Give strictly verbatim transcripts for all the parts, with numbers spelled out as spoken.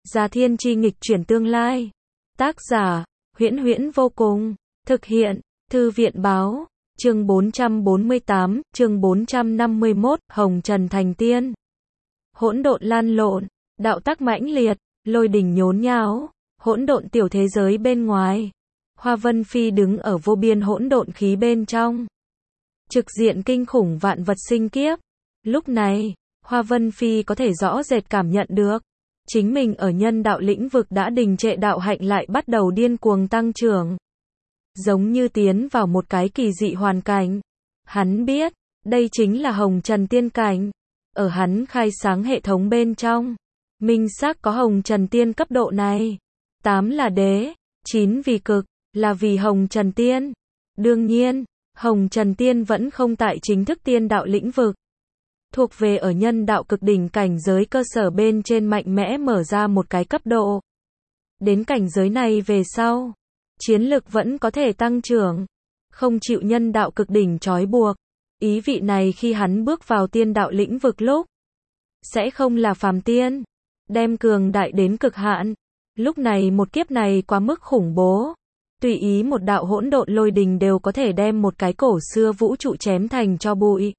Gia Thiên Chi nghịch chuyển tương lai. Tác giả, Huyễn Huyễn vô cùng. Thực hiện, Thư viện Báo. Chương bốn trăm bốn mươi tám, chương bốn trăm năm mươi mốt, Hồng Trần thành tiên. Hỗn độn lan lộn, đạo tắc mãnh liệt, lôi đình nhốn nháo, hỗn độn tiểu thế giới bên ngoài. Hoa Vân Phi đứng ở vô biên hỗn độn khí bên trong. Trực diện kinh khủng vạn vật sinh kiếp. Lúc này, Hoa Vân Phi có thể rõ rệt cảm nhận được, chính mình ở nhân đạo lĩnh vực đã đình trệ, đạo hạnh lại bắt đầu điên cuồng tăng trưởng. Giống như tiến vào một cái kỳ dị hoàn cảnh. Hắn biết, đây chính là Hồng Trần tiên cảnh. Ở hắn khai sáng hệ thống bên trong, minh xác có Hồng Trần tiên cấp độ này. Tám là đế, chín vì cực, là vì Hồng Trần tiên. Đương nhiên, Hồng Trần tiên vẫn không tại chính thức tiên đạo lĩnh vực. Thuộc về ở nhân đạo cực đỉnh cảnh giới cơ sở bên trên mạnh mẽ mở ra một cái cấp độ. Đến cảnh giới này về sau, chiến lực vẫn có thể tăng trưởng, không chịu nhân đạo cực đỉnh trói buộc. Ý vị này khi hắn bước vào tiên đạo lĩnh vực lúc, sẽ không là phàm tiên, đem cường đại đến cực hạn. Lúc này một kiếp này quá mức khủng bố, tùy ý một đạo hỗn độn lôi đình đều có thể đem một cái cổ xưa vũ trụ chém thành tro bụi.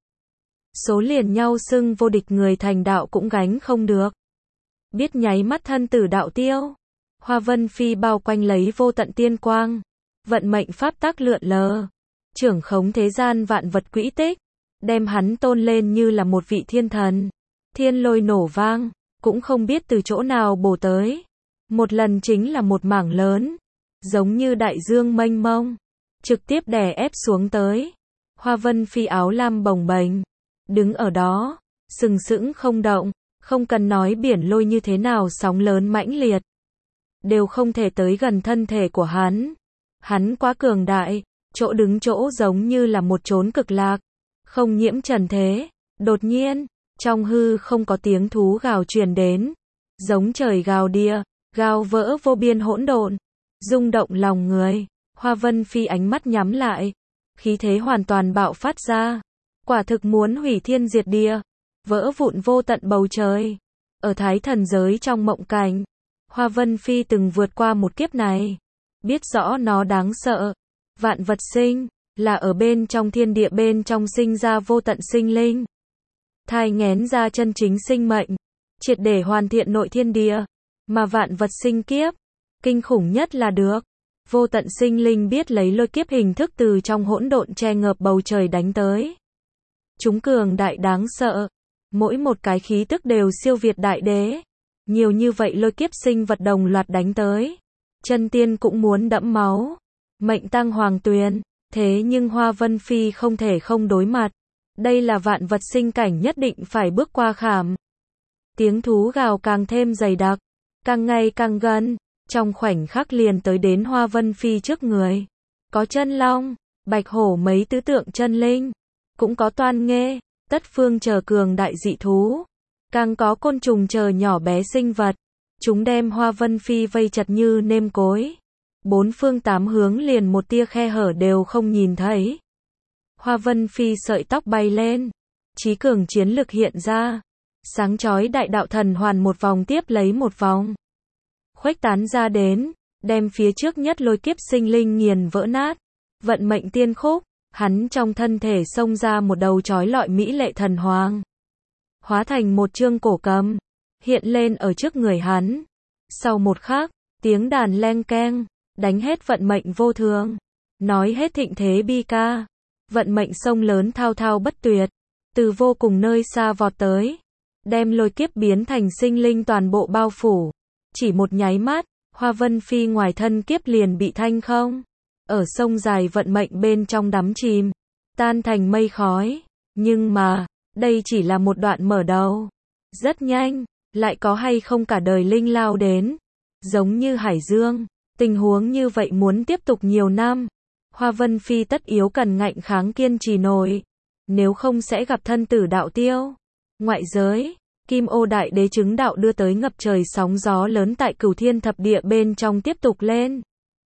Số liền nhau xưng vô địch người thành đạo cũng gánh không được. Biết nháy mắt thân tử đạo tiêu. Hoa Vân Phi bao quanh lấy vô tận tiên quang, vận mệnh pháp tắc lượn lờ, trưởng khống thế gian vạn vật quỹ tích, đem hắn tôn lên như là một vị thiên thần. Thiên lôi nổ vang, cũng không biết từ chỗ nào bổ tới. Một lần chính là một mảng lớn, giống như đại dương mênh mông, trực tiếp đè ép xuống tới. Hoa Vân Phi áo lam bồng bềnh, đứng ở đó, sừng sững không động, không cần nói biển lôi như thế nào sóng lớn mãnh liệt, đều không thể tới gần thân thể của hắn. Hắn quá cường đại, chỗ đứng chỗ giống như là một chốn cực lạc, không nhiễm trần thế. Đột nhiên, trong hư không có tiếng thú gào truyền đến, giống trời gào địa, gào vỡ vô biên hỗn độn, rung động lòng người. Hoa Vân Phi ánh mắt nhắm lại, khí thế hoàn toàn bạo phát ra, quả thực muốn hủy thiên diệt địa, vỡ vụn vô tận bầu trời. Ở thái thần giới trong mộng cảnh, Hoa Vân Phi từng vượt qua một kiếp này, biết rõ nó đáng sợ. Vạn vật sinh, là ở bên trong thiên địa bên trong sinh ra vô tận sinh linh, thai nghén ra chân chính sinh mệnh, triệt để hoàn thiện nội thiên địa. Mà vạn vật sinh kiếp, kinh khủng nhất là được, vô tận sinh linh biết lấy lôi kiếp hình thức từ trong hỗn độn che ngập bầu trời đánh tới. Chúng cường đại đáng sợ, mỗi một cái khí tức đều siêu việt đại đế. Nhiều như vậy lôi kiếp sinh vật đồng loạt đánh tới, chân tiên cũng muốn đẫm máu, mệnh tăng hoàng tuyền. Thế nhưng Hoa Vân Phi không thể không đối mặt. Đây là vạn vật sinh cảnh nhất định phải bước qua khảm. Tiếng thú gào càng thêm dày đặc, càng ngày càng gần, trong khoảnh khắc liền tới đến Hoa Vân Phi trước người. Có chân long, bạch hổ mấy tứ tượng chân linh, cũng có toan nghê, tất phương chờ cường đại dị thú, càng có côn trùng chờ nhỏ bé sinh vật. Chúng đem Hoa Vân Phi vây chặt như nêm cối. Bốn phương tám hướng liền một tia khe hở đều không nhìn thấy. Hoa Vân Phi sợi tóc bay lên, trí cường chiến lực hiện ra, sáng chói đại đạo thần hoàn một vòng tiếp lấy một vòng, khuếch tán ra đến, đem phía trước nhất lôi kiếp sinh linh nghiền vỡ nát. Vận mệnh tiên khúc, hắn trong thân thể xông ra một đầu chói lọi mỹ lệ thần hoàng, hóa thành một chương cổ cầm, hiện lên ở trước người hắn. Sau một khắc, tiếng đàn leng keng, đánh hết vận mệnh vô thường, nói hết thịnh thế bi ca. Vận mệnh sông lớn thao thao bất tuyệt, từ vô cùng nơi xa vọt tới, đem lôi kiếp biến thành sinh linh toàn bộ bao phủ. Chỉ một nháy mắt, Hoa Vân Phi ngoài thân kiếp liền bị thanh không, ở sông dài vận mệnh bên trong đắm chìm, tan thành mây khói. Nhưng mà, đây chỉ là một đoạn mở đầu. Rất nhanh, lại có hay không cả đời linh lao đến, giống như hải dương. Tình huống như vậy muốn tiếp tục nhiều năm, Hoa Vân Phi tất yếu cần ngạnh kháng kiên trì nổi, nếu không sẽ gặp thân tử đạo tiêu. Ngoại giới, Kim Ô Đại Đế chứng đạo đưa tới ngập trời sóng gió lớn tại Cửu Thiên Thập Địa bên trong tiếp tục lên.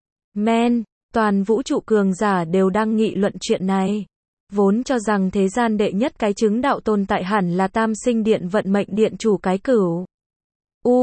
Men, toàn vũ trụ cường giả đều đang nghị luận chuyện này. Vốn cho rằng thế gian đệ nhất cái chứng đạo tồn tại hẳn là Tam Sinh Điện vận mệnh điện chủ cái Cửu U,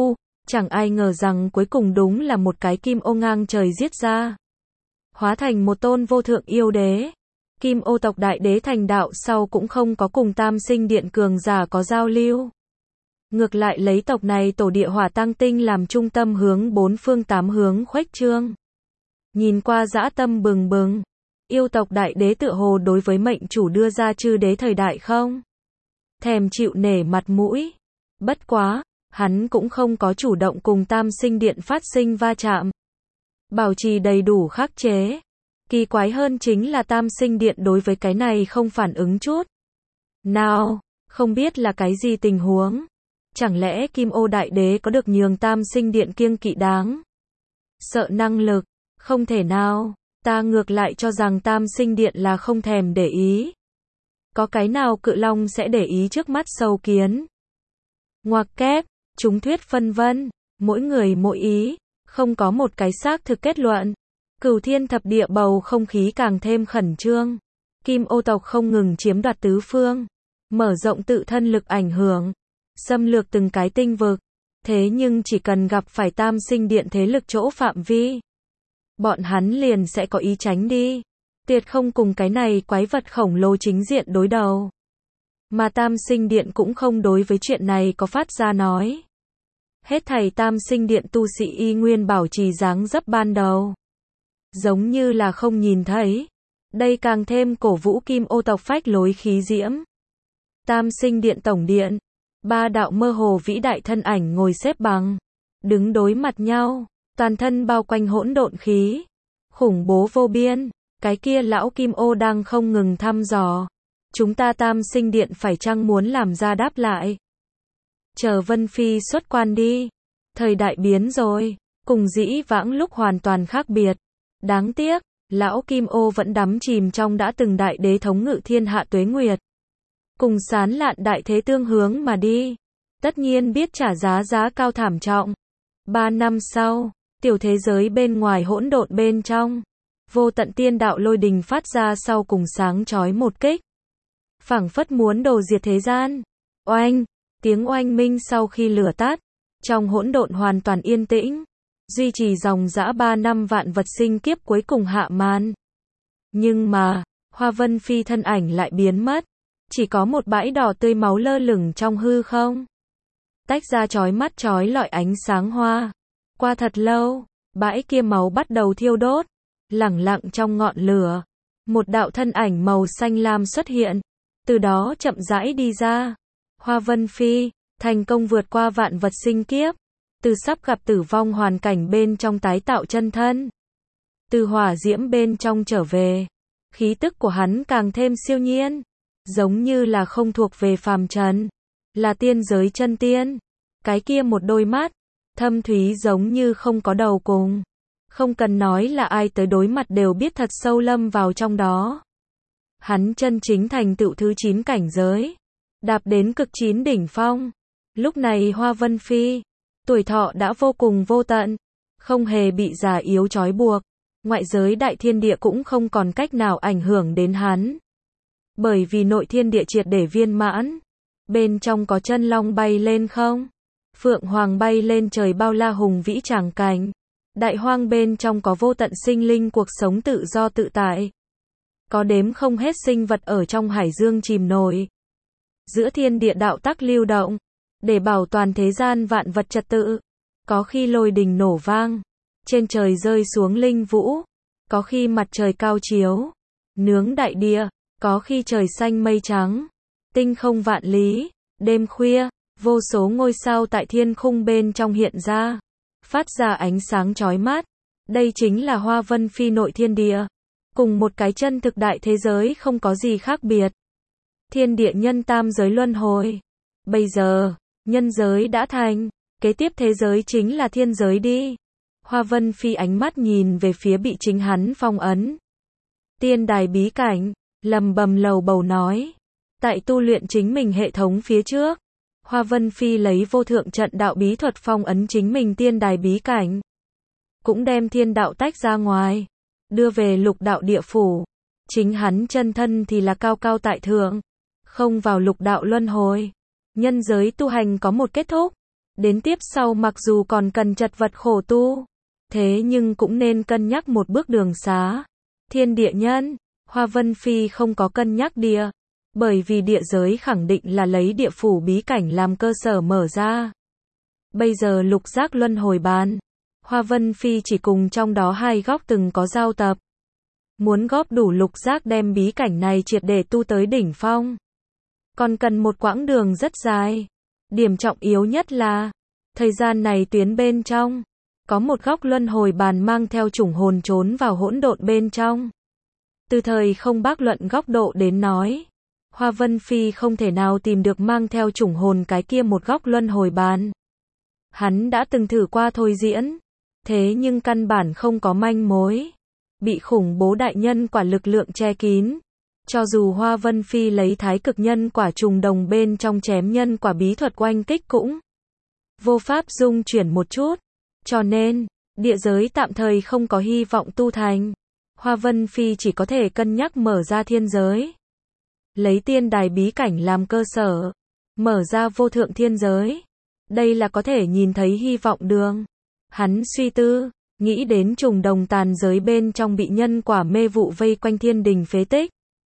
Chẳng ai ngờ rằng cuối cùng đúng là một cái kim ô ngang trời giết ra. Hóa thành một tôn vô thượng yêu đế. Kim ô tộc đại đế thành đạo sau cũng không có cùng Tam Sinh Điện cường giả có giao lưu. Ngược lại lấy tộc này tổ địa hỏa tăng tinh làm trung tâm hướng bốn phương tám hướng khuếch trương. Nhìn qua dã tâm bừng bừng. Yêu tộc đại đế tựa hồ đối với mệnh chủ đưa ra chư đế thời đại không thèm chịu nể mặt mũi. Bất quá, hắn cũng không có chủ động cùng Tam Sinh Điện phát sinh va chạm. Bảo trì đầy đủ khắc chế. Kỳ quái hơn chính là Tam Sinh Điện đối với cái này không phản ứng chút nào, không biết là cái gì tình huống. Chẳng lẽ Kim Ô Đại Đế có được nhường Tam Sinh Điện kiêng kỵ đáng sợ năng lực? Không thể nào, ta ngược lại cho rằng Tam Sinh Điện là không thèm để ý. Có cái nào cự long sẽ để ý trước mắt sâu kiến? Ngoặc kép, chúng thuyết phân vân, mỗi người mỗi ý, không có một cái xác thực kết luận. Cửu thiên thập địa bầu không khí càng thêm khẩn trương. Kim ô tộc không ngừng chiếm đoạt tứ phương, mở rộng tự thân lực ảnh hưởng, xâm lược từng cái tinh vực. Thế nhưng chỉ cần gặp phải Tam Sinh Điện thế lực chỗ phạm vi, bọn hắn liền sẽ có ý tránh đi. Tuyệt không cùng cái này quái vật khổng lồ chính diện đối đầu. Mà Tam Sinh Điện cũng không đối với chuyện này có phát ra nói. Hết thảy Tam Sinh Điện tu sĩ y nguyên bảo trì dáng dấp ban đầu. Giống như là không nhìn thấy. Đây càng thêm cổ vũ Kim ô tộc phách lối khí diễm. Tam Sinh Điện tổng điện. Ba đạo mơ hồ vĩ đại thân ảnh ngồi xếp bằng. Đứng đối mặt nhau. Toàn thân bao quanh hỗn độn khí. Khủng bố vô biên. Cái kia lão Kim ô đang không ngừng thăm dò. Chúng ta Tam Sinh Điện phải chăng muốn làm ra đáp lại? Chờ Vân Phi xuất quan đi. Thời đại biến rồi. Cùng dĩ vãng lúc hoàn toàn khác biệt. Đáng tiếc, lão Kim ô vẫn đắm chìm trong đã từng đại đế thống ngự thiên hạ tuế nguyệt. Cùng sán lạn đại thế tương hướng mà đi. Tất nhiên biết trả giá giá cao thảm trọng. Ba năm sau, tiểu thế giới bên ngoài hỗn độn bên trong. Vô tận tiên đạo lôi đình phát ra sau cùng sáng chói một kích. Phảng phất muốn đồ diệt thế gian. Oanh, tiếng oanh minh sau khi lửa tắt. Trong hỗn độn hoàn toàn yên tĩnh. Duy trì dòng dã ba năm vạn vật sinh kiếp cuối cùng hạ màn. Nhưng mà, Hoa Vân Phi thân ảnh lại biến mất. Chỉ có một bãi đỏ tươi máu lơ lửng trong hư không. Tách ra chói mắt chói lọi ánh sáng hoa. Qua thật lâu, bãi kia máu bắt đầu thiêu đốt. Lẳng lặng trong ngọn lửa. Một đạo thân ảnh màu xanh lam xuất hiện. Từ đó chậm rãi đi ra. Hoa Vân Phi, thành công vượt qua vạn vật sinh kiếp. Từ sắp gặp tử vong hoàn cảnh bên trong tái tạo chân thân. Từ hỏa diễm bên trong trở về. Khí tức của hắn càng thêm siêu nhiên. Giống như là không thuộc về phàm trần. Là tiên giới chân tiên. Cái kia một đôi mắt. Thâm thúy giống như không có đầu cùng. Không cần nói là ai tới đối mặt đều biết thật sâu lâm vào trong đó. Hắn chân chính thành tựu thứ chín cảnh giới. Đạp đến cực chín đỉnh phong. Lúc này Hoa Vân Phi. Tuổi thọ đã vô cùng vô tận. Không hề bị già yếu trói buộc. Ngoại giới đại thiên địa cũng không còn cách nào ảnh hưởng đến hắn. Bởi vì nội thiên địa triệt để viên mãn. Bên trong có chân long bay lên không. Phượng hoàng bay lên trời bao la hùng vĩ tràng cảnh. Đại hoang bên trong có vô tận sinh linh cuộc sống tự do tự tại. Có đếm không hết sinh vật ở trong hải dương chìm nổi. Giữa thiên địa đạo tắc lưu động. Để bảo toàn thế gian vạn vật trật tự. Có khi lôi đình nổ vang. Trên trời rơi xuống linh vũ. Có khi mặt trời cao chiếu. Nướng đại địa. Có khi trời xanh mây trắng. Tinh không vạn lý. Đêm khuya. Vô số ngôi sao tại thiên khung bên trong hiện ra. Phát ra ánh sáng chói mắt. Đây chính là Hoa Vân Phi nội thiên địa. Cùng một cái chân thực đại thế giới không có gì khác biệt. Thiên địa nhân tam giới luân hồi. Bây giờ, nhân giới đã thành. Kế tiếp thế giới chính là thiên giới đi. Hoa Vân Phi ánh mắt nhìn về phía bị chính hắn phong ấn. Tiên đài bí cảnh. Lầm bầm lầu bầu nói. Tại tu luyện chính mình hệ thống phía trước. Hoa Vân Phi lấy vô thượng trận đạo bí thuật phong ấn chính mình tiên đài bí cảnh. Cũng đem thiên đạo tách ra ngoài. Đưa về lục đạo địa phủ. Chính hắn chân thân thì là cao cao tại thượng. Không vào lục đạo luân hồi. Nhân giới tu hành có một kết thúc. Đến tiếp sau mặc dù còn cần chật vật khổ tu, thế nhưng cũng nên cân nhắc một bước đường xá. Thiên địa nhân, Hoa Vân Phi không có cân nhắc địa, bởi vì địa giới khẳng định là lấy địa phủ bí cảnh làm cơ sở mở ra. Bây giờ lục giác luân hồi bàn, Hoa Vân Phi chỉ cùng trong đó hai góc từng có giao tập. Muốn góp đủ lục giác đem bí cảnh này triệt để tu tới đỉnh phong, còn cần một quãng đường rất dài. Điểm trọng yếu nhất là, thời gian này tuyến bên trong, có một góc luân hồi bàn mang theo chủng hồn trốn vào hỗn độn bên trong. Từ thời không bác luận góc độ đến nói, Hoa Vân Phi không thể nào tìm được mang theo chủng hồn cái kia một góc luân hồi bàn. Hắn đã từng thử qua thôi diễn, thế nhưng căn bản không có manh mối, bị khủng bố đại nhân quả lực lượng che kín. Cho dù Hoa Vân Phi lấy thái cực nhân quả trùng đồng bên trong chém nhân quả bí thuật oanh kích cũng vô pháp dung chuyển một chút. Cho nên, địa giới tạm thời không có hy vọng tu thành. Hoa Vân Phi chỉ có thể cân nhắc mở ra thiên giới. Lấy tiên đài bí cảnh làm cơ sở, mở ra vô thượng thiên giới. Đây là có thể nhìn thấy hy vọng đường. Hắn suy tư, nghĩ đến trùng đồng tàn giới bên trong bị nhân quả mê vụ vây quanh thiên đình phế tích.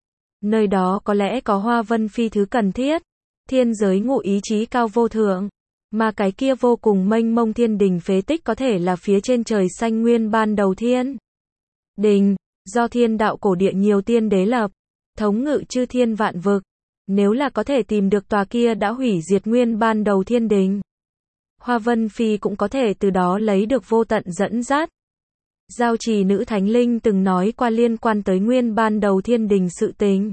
Nơi đó có lẽ có Hoa Vân Phi thứ cần thiết. Thiên giới ngụ ý chí cao vô thượng, mà cái kia vô cùng mênh mông thiên đình phế tích có thể là phía trên trời xanh nguyên ban đầu thiên đình, do thiên đạo cổ địa nhiều tiên đế lập, thống ngự chư thiên vạn vực. Nếu là có thể tìm được tòa kia đã hủy diệt nguyên ban đầu thiên đình, Hoa Vân Phi cũng có thể từ đó lấy được vô tận dẫn dắt. Giao trì nữ thánh linh từng nói qua liên quan tới nguyên ban đầu thiên đình sự tình.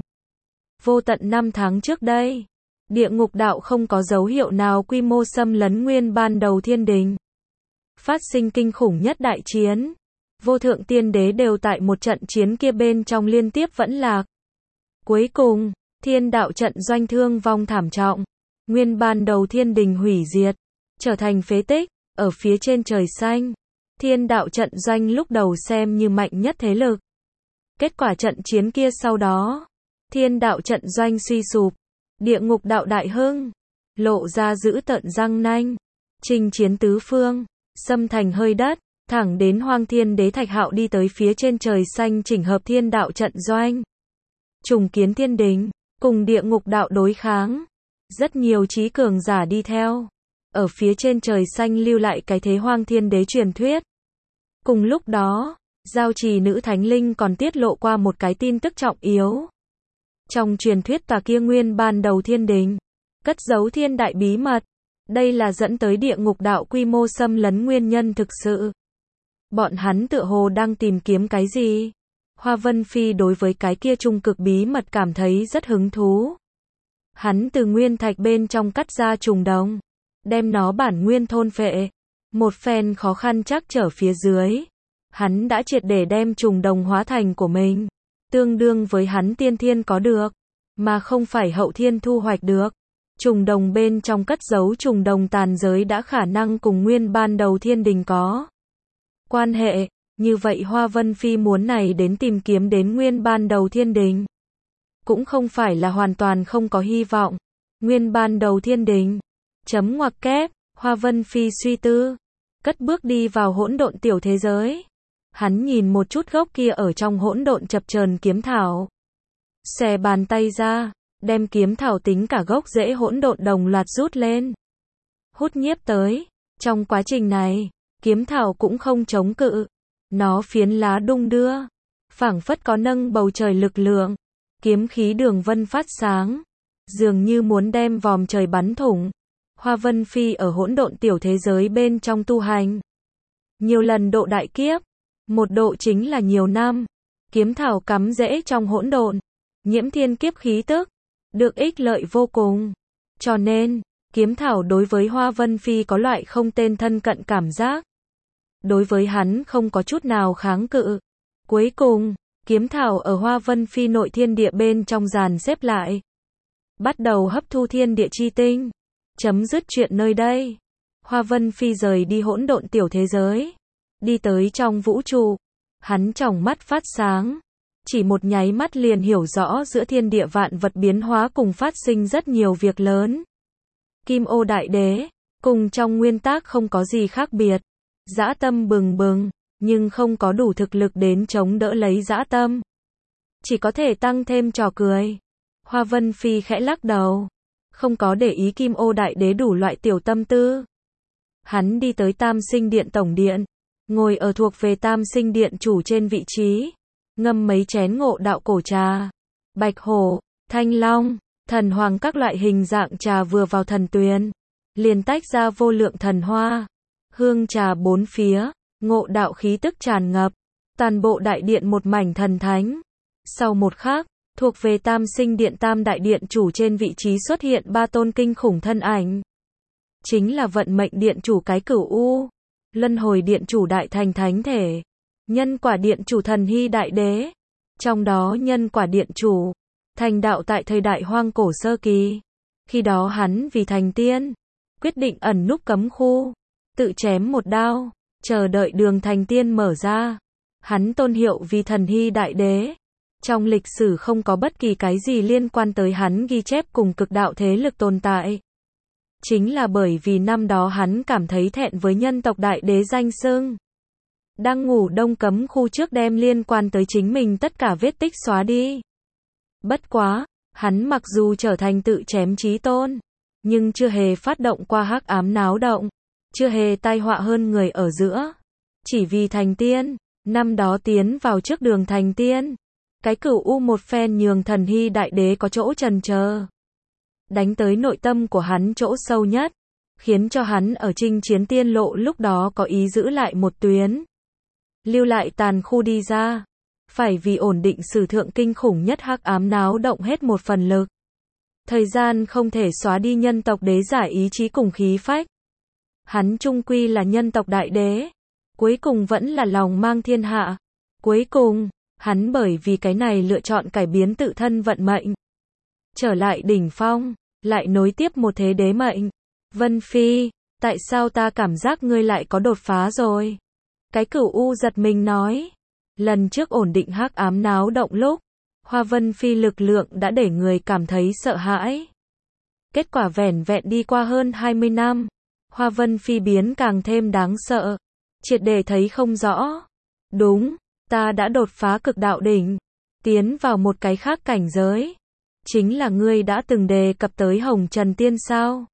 Vô tận năm tháng trước đây, địa ngục đạo không có dấu hiệu nào quy mô xâm lấn nguyên ban đầu thiên đình. Phát sinh kinh khủng nhất đại chiến. Vô thượng tiên đế đều tại một trận chiến kia bên trong liên tiếp vẫn lạc. Cuối cùng, thiên đạo trận doanh thương vong thảm trọng. Nguyên ban đầu thiên đình hủy diệt, trở thành phế tích, ở phía trên trời xanh. Thiên đạo trận doanh lúc đầu xem như mạnh nhất thế lực. Kết quả trận chiến kia sau đó, thiên đạo trận doanh suy sụp, địa ngục đạo đại hưng, lộ ra dữ tợn răng nanh, chinh chiến tứ phương, xâm thành hơi đất, thẳng đến Hoang Thiên Đế Thạch Hạo đi tới phía trên trời xanh chỉnh hợp thiên đạo trận doanh, trùng kiến thiên đình, cùng địa ngục đạo đối kháng. Rất nhiều trí cường giả đi theo, ở phía trên trời xanh lưu lại cái thế Hoang Thiên Đế truyền thuyết. Cùng lúc đó, giao trì nữ thánh linh còn tiết lộ qua một cái tin tức trọng yếu. Trong truyền thuyết tòa kia nguyên ban đầu thiên đình, cất giấu thiên đại bí mật. Đây là dẫn tới địa ngục đạo quy mô xâm lấn nguyên nhân thực sự. Bọn hắn tựa hồ đang tìm kiếm cái gì? Hoa Vân Phi đối với cái kia trung cực bí mật cảm thấy rất hứng thú. Hắn từ nguyên thạch bên trong cắt ra trùng đồng, đem nó bản nguyên thôn phệ. Một phen khó khăn chắc trở phía dưới, hắn đã triệt để đem trùng đồng hóa thành của mình, tương đương với hắn tiên thiên có được, mà không phải hậu thiên thu hoạch được. Trùng đồng bên trong cất giấu trùng đồng tàn giới đã khả năng cùng nguyên ban đầu thiên đình có quan hệ, như vậy Hoa Vân Phi muốn này đến tìm kiếm đến nguyên ban đầu thiên đình, cũng không phải là hoàn toàn không có hy vọng. Nguyên ban đầu thiên đình, chấm ngoặc kép, Hoa Vân Phi suy tư, cất bước đi vào hỗn độn tiểu thế giới. Hắn nhìn một chút gốc kia ở trong hỗn độn chập chờn kiếm thảo, xòe bàn tay ra, đem kiếm thảo tính cả gốc rễ hỗn độn đồng loạt rút lên, hút nhiếp tới. Trong quá trình này, kiếm thảo cũng không chống cự, nó phiến lá đung đưa, phảng phất có nâng bầu trời lực lượng, kiếm khí đường vân phát sáng, dường như muốn đem vòm trời bắn thủng. Hoa Vân Phi ở hỗn độn tiểu thế giới bên trong tu hành, nhiều lần độ đại kiếp, một độ chính là nhiều năm. Kiếm thảo cắm rễ trong hỗn độn, nhiễm thiên kiếp khí tức, được ích lợi vô cùng. Cho nên, kiếm thảo đối với Hoa Vân Phi có loại không tên thân cận cảm giác. Đối với hắn không có chút nào kháng cự. Cuối cùng, kiếm thảo ở Hoa Vân Phi nội thiên địa bên trong dàn xếp lại, bắt đầu hấp thu thiên địa chi tinh. Chấm dứt chuyện nơi đây. Hoa Vân Phi rời đi hỗn độn tiểu thế giới, đi tới trong vũ trụ. Hắn tròng mắt phát sáng, chỉ một nháy mắt liền hiểu rõ giữa thiên địa vạn vật biến hóa cùng phát sinh rất nhiều việc lớn. Kim Ô Đại Đế, cùng trong nguyên tác không có gì khác biệt. Dã tâm bừng bừng, nhưng không có đủ thực lực đến chống đỡ lấy dã tâm. Chỉ có thể tăng thêm trò cười. Hoa Vân Phi khẽ lắc đầu, không có để ý Kim Ô Đại Đế đủ loại tiểu tâm tư. Hắn đi tới Tam Sinh Điện tổng điện, ngồi ở thuộc về Tam Sinh Điện chủ trên vị trí, ngâm mấy chén ngộ đạo cổ trà. Bạch hổ, thanh long, thần hoàng các loại hình dạng trà vừa vào thần tuyền, liền tách ra vô lượng thần hoa. Hương trà bốn phía, ngộ đạo khí tức tràn ngập, toàn bộ đại điện một mảnh thần thánh. Sau một khắc, thuộc về Tam Sinh Điện Tam Đại Điện chủ trên vị trí xuất hiện ba tôn kinh khủng thân ảnh. Chính là vận mệnh điện chủ cái Cửu U, luân hồi điện chủ Đại Thành Thánh Thể, nhân quả điện chủ Thần Hy Đại Đế. Trong đó nhân quả điện chủ, thành đạo tại thời đại hoang cổ sơ kỳ. Khi đó hắn vì thành tiên, quyết định ẩn núp cấm khu, tự chém một đao, chờ đợi đường thành tiên mở ra. Hắn tôn hiệu vì Thần Hy Đại Đế. Trong lịch sử không có bất kỳ cái gì liên quan tới hắn ghi chép cùng cực đạo thế lực tồn tại. Chính là bởi vì năm đó hắn cảm thấy thẹn với nhân tộc đại đế danh xưng. Đang ngủ đông cấm khu trước đem liên quan tới chính mình tất cả vết tích xóa đi. Bất quá, hắn mặc dù trở thành tự chém chí tôn, nhưng chưa hề phát động qua hắc ám náo động, chưa hề tai họa hơn người ở giữa. Chỉ vì thành tiên, năm đó tiến vào trước đường thành tiên. Cái Cửu U một phen nhường Thần Hy Đại Đế có chỗ chần chờ, đánh tới nội tâm của hắn chỗ sâu nhất, khiến cho hắn ở chinh chiến tiên lộ lúc đó có ý giữ lại một tuyến, lưu lại tàn khu đi ra, phải vì ổn định sử thượng kinh khủng nhất hắc ám náo động hết một phần lực. Thời gian không thể xóa đi nhân tộc đế giả ý chí cùng khí phách. Hắn chung quy là nhân tộc đại đế, cuối cùng vẫn là lòng mang thiên hạ. Cuối cùng, hắn bởi vì cái này lựa chọn cải biến tự thân vận mệnh, trở lại đỉnh phong, lại nối tiếp một thế đế mệnh. Vân Phi, tại sao ta cảm giác ngươi lại có đột phá rồi? Cái Cửu U giật mình nói. Lần trước ổn định hắc ám náo động lúc, Hoa Vân Phi lực lượng đã để người cảm thấy sợ hãi. Kết quả vẻn vẹn đi qua hơn hai mươi năm, Hoa Vân Phi biến càng thêm đáng sợ, triệt để thấy không rõ. Đúng, ta đã đột phá cực đạo đỉnh, tiến vào một cái khác cảnh giới. Chính là ngươi đã từng đề cập tới Hồng Trần Tiên sao?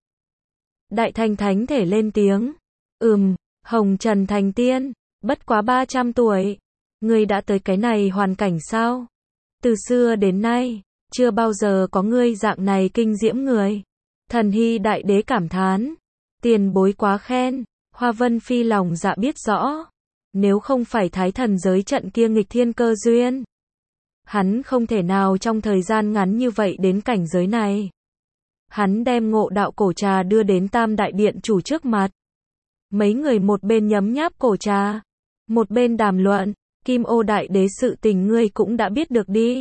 Đại Thành Thánh Thể lên tiếng. Ừm, Hồng Trần thành tiên, bất quá ba trăm tuổi. Ngươi đã tới cái này hoàn cảnh sao? Từ xưa đến nay, chưa bao giờ có ngươi dạng này kinh diễm người. Thần Hy Đại Đế cảm thán. Tiền bối quá khen. Hoa Vân Phi lòng dạ biết rõ. Nếu không phải thái thần giới trận kia nghịch thiên cơ duyên, hắn không thể nào trong thời gian ngắn như vậy đến cảnh giới này. Hắn đem ngộ đạo cổ trà đưa đến Tam Đại Điện chủ trước mặt. Mấy người một bên nhấm nháp cổ trà, một bên đàm luận. Kim Ô Đại Đế sự tình ngươi cũng đã biết được đi.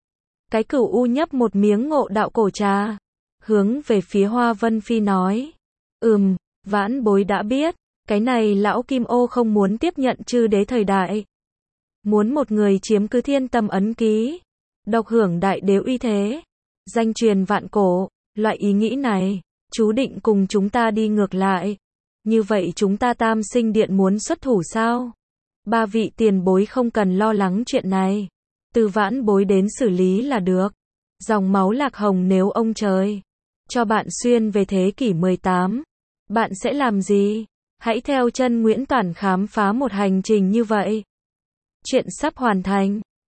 Cái Cửu U nhấp một miếng ngộ đạo cổ trà, hướng về phía Hoa Vân Phi nói. Ừm, vãn bối đã biết. Cái này lão Kim Ô không muốn tiếp nhận chư đế thời đại. Muốn một người chiếm cứ thiên tâm ấn ký, độc hưởng đại đế uy thế, danh truyền vạn cổ. Loại ý nghĩ này, chú định cùng chúng ta đi ngược lại. Như vậy chúng ta Tam Sinh Điện muốn xuất thủ sao? Ba vị tiền bối không cần lo lắng chuyện này. Từ vãn bối đến xử lý là được. Dòng máu Lạc Hồng nếu ông trời cho bạn xuyên về thế kỷ mười tám, bạn sẽ làm gì? Hãy theo chân Nguyễn Toản khám phá một hành trình như vậy. Chuyện sắp hoàn thành.